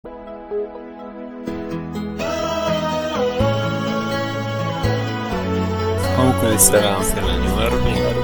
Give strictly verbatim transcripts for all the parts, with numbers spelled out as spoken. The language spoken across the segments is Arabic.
موكل السلام ثمانية وأربعين.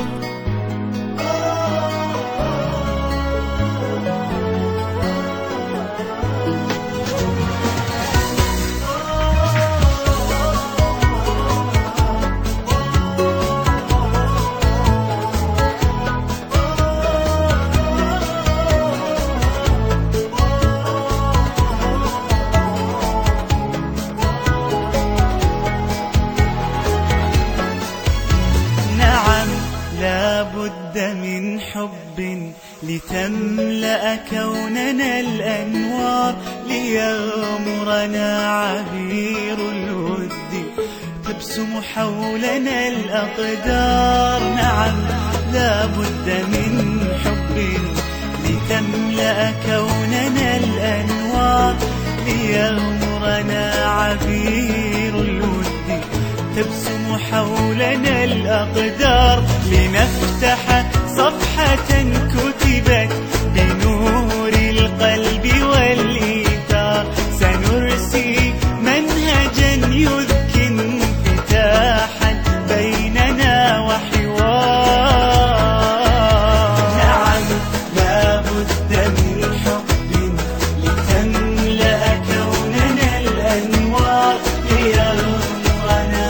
لا بد من حب لتملأ كوننا الأنوار، ليغمرنا عبير الود تبسم حولنا الأقدار. نعم لا بد من حب لتملأ كوننا الأنوار، ليغمرنا عبير الود تبسم حولنا الأقدار. لنفتح صفحة كتبت بنور القلب والإيثار، سنرسي منهجا يذكي انفتاحا بيننا وحوار. نعم لا بد من حب لتملأ كوننا الأنوار، ليغمرنا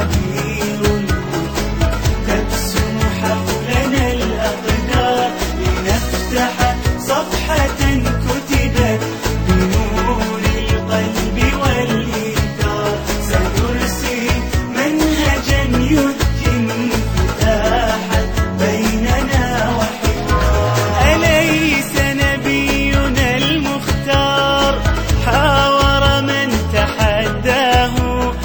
صفحة كتبت بنور القلب والإيثار، سنرسي منهجا يذكي انفتاحا بيننا وحوار. أليس نبينا المختار حاور من تحداه،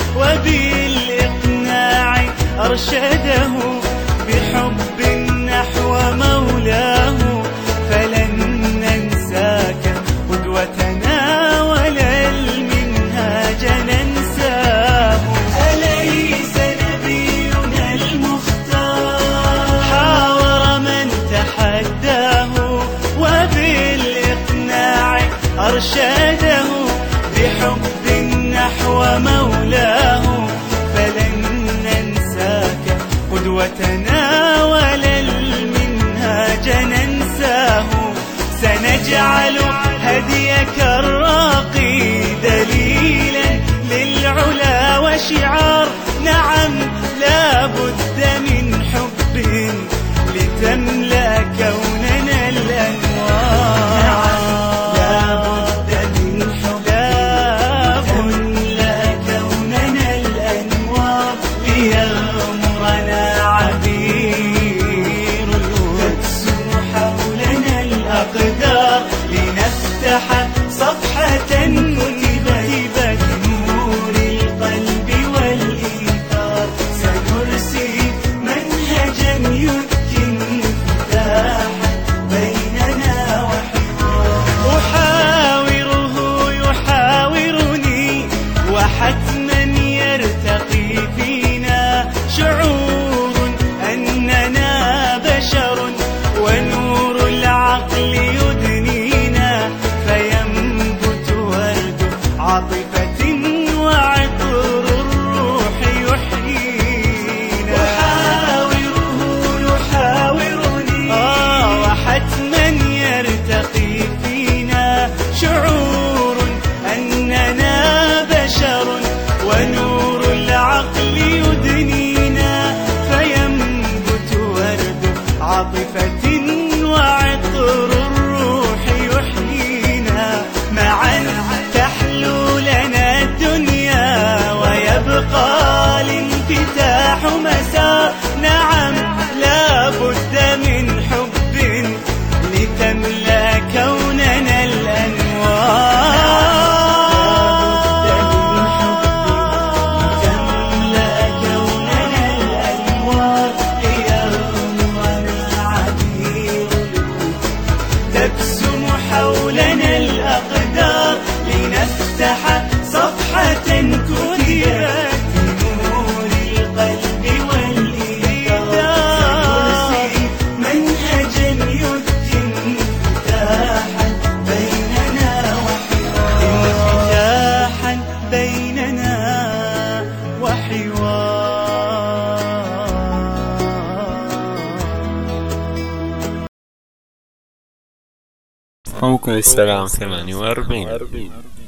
وبالإقناع أرشده بحب نحو مولاه، فلن ننساك قدوتنا ولا المنهاج ننساه. أليس نبينا المختار حاور من تحداه، وبالإقناع أرشده بحب نحو مولاه، فلن ننساك قدوتنا ولا المنهاج ننساه. سنجعل هديك الراقي دليلا للعلا وشعار. نعم لا بد من حب لتملأ كوننا الأنوار. نعم لا بد من حب لتملأ كوننا الأنوار، ليغمرنا عبير تبسم حولنا الأقدار. لنفتح صفحة كتبت بنور القلب والإيثار، سنرسي منهجا يذكي انفتاحا بيننا وحوار. أحاوره يحاورني وحتما يرتقي فينا شعور أننا بشر، ونور العقل يدنينا، فينبت ورد عاطفة وعطر الروح يحيينا. أحاوره يحاورني آه وحتما يرتقي فينا شعور أننا بشر، ونور العقل يدنينا، فينبت ورد عاطفة وعطر الروح يحيينا. معا تحلو لنا الدنيا ويبقى الانفتاح مسار. نعم لا بد من حب لتملأ كوننا الأنوار. تبسم حولنا الأقدار، لنفتح صفحة كتبت بنور القلب والإيثار، سنرسي منهجا يذكي انفتاحا بيننا وحوار. موقع السلام ثمانية وأربعين.